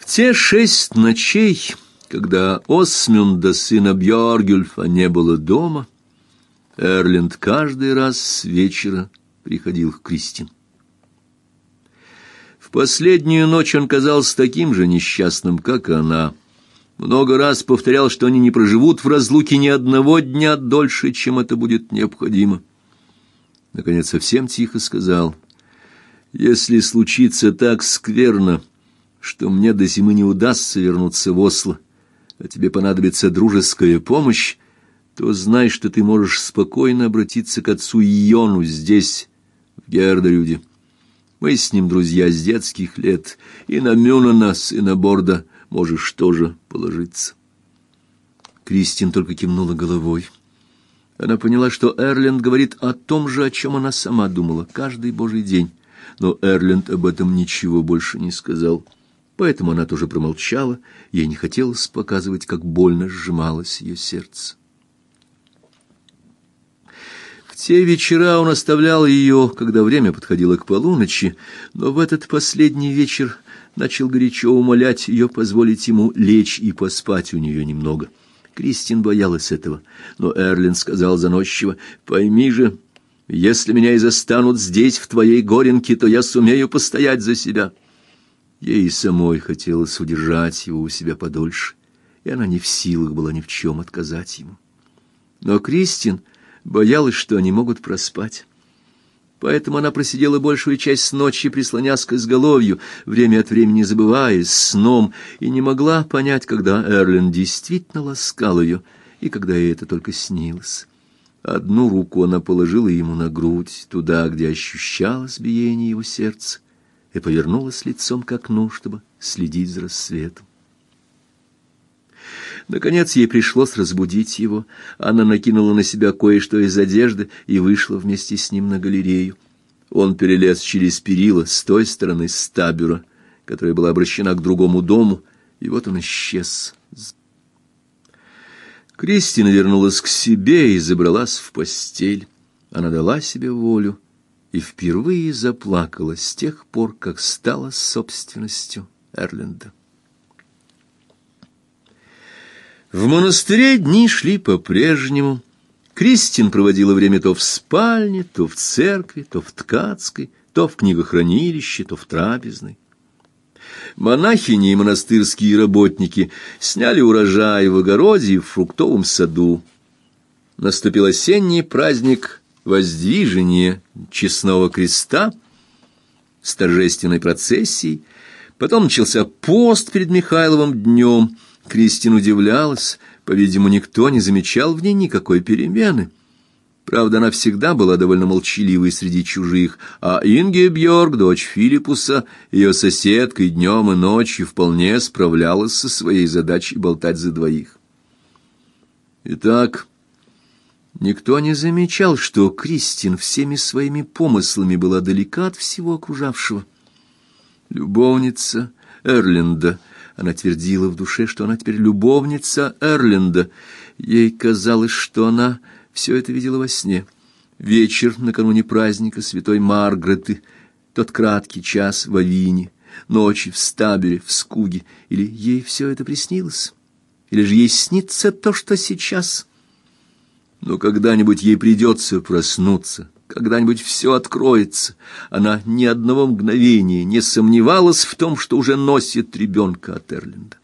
В те 6 ночей, когда Осмунда, сына Бьоргюльфа, не было дома, Эрленд каждый раз с вечера приходил к Кристин. В последнюю ночь он казался таким же несчастным, как и она. Много раз повторял, что они не проживут в разлуке ни одного дня дольше, чем это будет необходимо. Наконец, совсем тихо сказал: «Если случится так скверно, что мне до зимы не удастся вернуться в Осло, а тебе понадобится дружеская помощь, то знай, что ты можешь спокойно обратиться к отцу Йону здесь, в Гердерюде. Мы с ним друзья с детских лет, и на Мюнена, сына Борда, можешь тоже положиться». Кристин только кивнула головой. Она поняла, что Эрленд говорит о том же, о чем она сама думала каждый божий день, но Эрленд об этом ничего больше не сказал. Поэтому она тоже промолчала, ей не хотелось показывать, как больно сжималось ее сердце. В те вечера он оставлял ее, когда время подходило к полуночи, но в этот последний вечер начал горячо умолять ее позволить ему лечь и поспать у нее немного. Кристин боялась этого, но Эрленд сказал заносчиво: «Пойми же, если меня и застанут здесь, в твоей горенке, то я сумею постоять за себя». Ей самой хотелось удержать его у себя подольше, и она не в силах была ни в чем отказать ему. Но Кристин боялась, что они могут проспать. Поэтому она просидела большую часть ночи, прислонясь к изголовью, время от времени забываясь сном, и не могла понять, когда Эрленд действительно ласкал ее, и когда ей это только снилось. Одну руку она положила ему на грудь, туда, где ощущалось биение его сердца, и повернулась лицом к окну, чтобы следить за рассветом. Наконец ей пришлось разбудить его. Она накинула на себя кое-что из одежды и вышла вместе с ним на галерею. Он перелез через перила с той стороны стабюра, которая была обращена к другому дому, и вот он исчез. Кристина вернулась к себе и забралась в постель. Она дала себе волю и впервые заплакала с тех пор, как стала собственностью Эрленда. В монастыре дни шли по-прежнему. Кристин проводила время то в спальне, то в церкви, то в ткацкой, то в книгохранилище, то в трапезной. Монахини и монастырские работники сняли урожай в огороде и в фруктовом саду. Наступил осенний праздник Воздвижения Честного Креста с торжественной процессией. Потом начался пост перед Михайловым днем. Кристин удивлялась, по-видимому, никто не замечал в ней никакой перемены. Правда, она всегда была довольно молчаливой среди чужих, а Ингебьорг, дочь Филиппуса, ее соседка, и днем и ночью вполне справлялась со своей задачей болтать за двоих. Итак, никто не замечал, что Кристин всеми своими помыслами была далека от всего окружавшего. Любовница Эрленда. Она твердила в душе, что она теперь любовница Эрленда. Ей казалось, что она все это видела во сне. Вечер накануне праздника святой Маргареты, тот краткий час в Авине, ночи в Стабере, в Скуге. Или ей все это приснилось? Или же ей снится то, что сейчас? Но когда-нибудь ей придется проснуться, когда-нибудь все откроется. Она ни одного мгновения не сомневалась в том, что уже носит ребенка от Эрленда.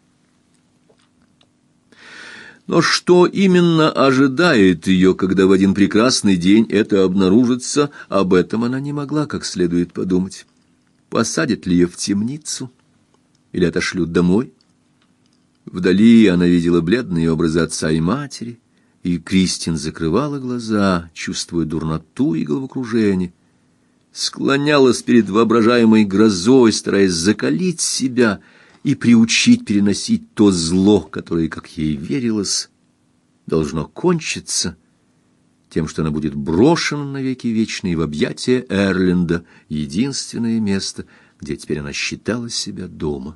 Но что именно ожидает ее, когда в один прекрасный день это обнаружится, об этом она не могла как следует подумать. Посадят ли ее в темницу или отошлют домой? Вдали она видела бледные образы отца и матери, и Кристин закрывала глаза, чувствуя дурноту и головокружение, склонялась перед воображаемой грозой, стараясь закалить себя и приучить переносить то зло, которое, как ей верилось, должно кончиться тем, что она будет брошена навеки вечные в объятия Эрленда, единственное место, где теперь она считала себя дома.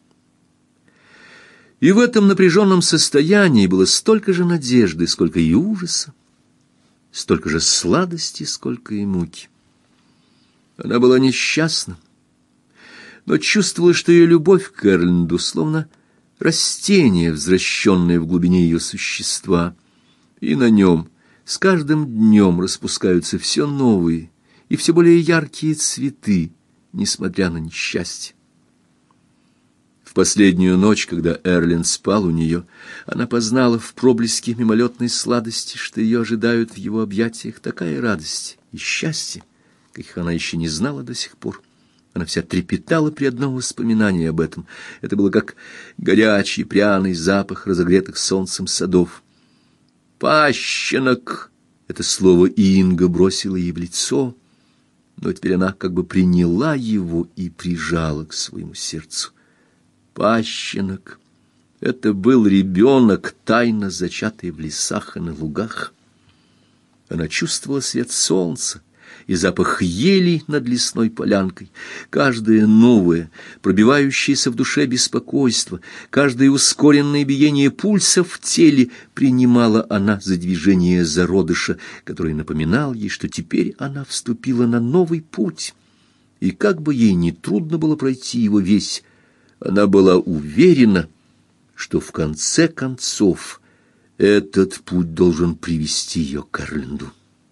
И в этом напряженном состоянии было столько же надежды, сколько и ужаса, столько же сладости, сколько и муки. Она была несчастна, но чувствовала, что ее любовь к Эрленду словно растение, взращенное в глубине ее существа, и на нем с каждым днем распускаются все новые и все более яркие цветы, несмотря на несчастье. В последнюю ночь, когда Эрленд спал у нее, она познала в проблеске мимолетной сладости, что ее ожидают в его объятиях такая радость и счастье, каких она еще не знала до сих пор. Она вся трепетала при одном воспоминании об этом. Это было как горячий пряный запах разогретых солнцем садов. «Пащенок!» — это слово Инга бросила ей в лицо, но теперь она как бы приняла его и прижала к своему сердцу. Пащенок — это был ребенок, тайно зачатый в лесах и на лугах. Она чувствовала свет солнца и запах ели над лесной полянкой. Каждое новое, пробивающееся в душе беспокойство, каждое ускоренное биение пульса в теле принимала она за движение зародыша, который напоминал ей, что теперь она вступила на новый путь. И как бы ей ни трудно было пройти его весь, она была уверена, что в конце концов этот путь должен привести ее к Эрленду.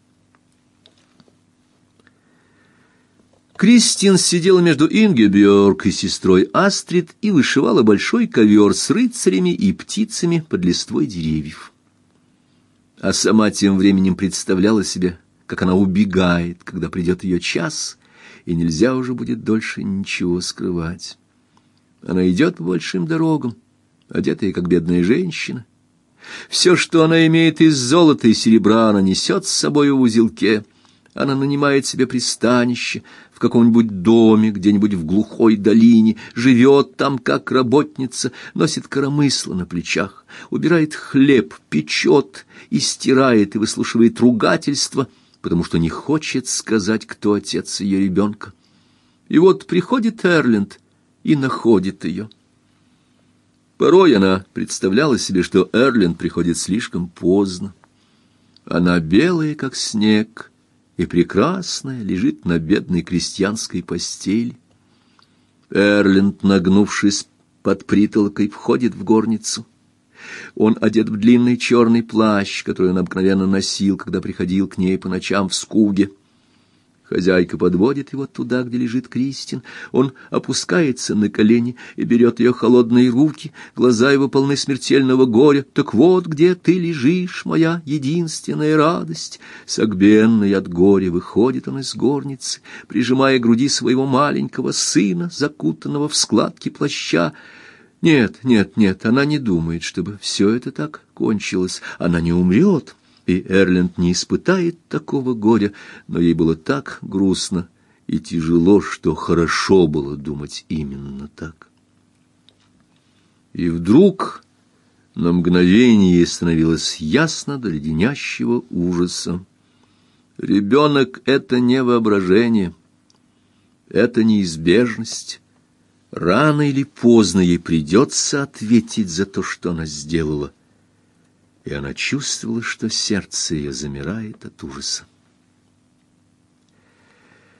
Кристин сидела между Ингебjörg и сестрой Астрид и вышивала большой ковер с рыцарями и птицами под листвой деревьев. А сама тем временем представляла себе, как она убегает, когда придет ее час, и нельзя уже будет дольше ничего скрывать. Она идет по большим дорогам, одетая как бедная женщина. Все, что она имеет из золота и серебра, она несет с собой в узелке. Она нанимает себе пристанище в каком-нибудь доме, где-нибудь в глухой долине, живет там как работница, носит коромысло на плечах, убирает хлеб, печет и стирает и выслушивает ругательства, потому что не хочет сказать, кто отец ее ребенка. И вот приходит Эрленд и находит ее. Порой она представляла себе, что Эрленд приходит слишком поздно. Она белая, как снег, и прекрасная, лежит на бедной крестьянской постели. Эрленд, нагнувшись под притолокой, входит в горницу. Он одет в длинный черный плащ, который он обыкновенно носил, когда приходил к ней по ночам в Скуге. Хозяйка подводит его туда, где лежит Кристин. Он опускается на колени и берет ее холодные руки. Глаза его полны смертельного горя. «Так вот, где ты лежишь, моя единственная радость!» Согбенный от горя выходит он из горницы, прижимая к груди своего маленького сына, закутанного в складки плаща. Нет, она не думает, чтобы все это так кончилось. Она не умрет. И Эрленд не испытает такого горя, но ей было так грустно и тяжело, что хорошо было думать именно так. И вдруг на мгновение ей становилось ясно до леденящего ужаса. Ребенок — это не воображение, это неизбежность. Рано или поздно ей придется ответить за то, что она сделала. И она чувствовала, что сердце ее замирает от ужаса.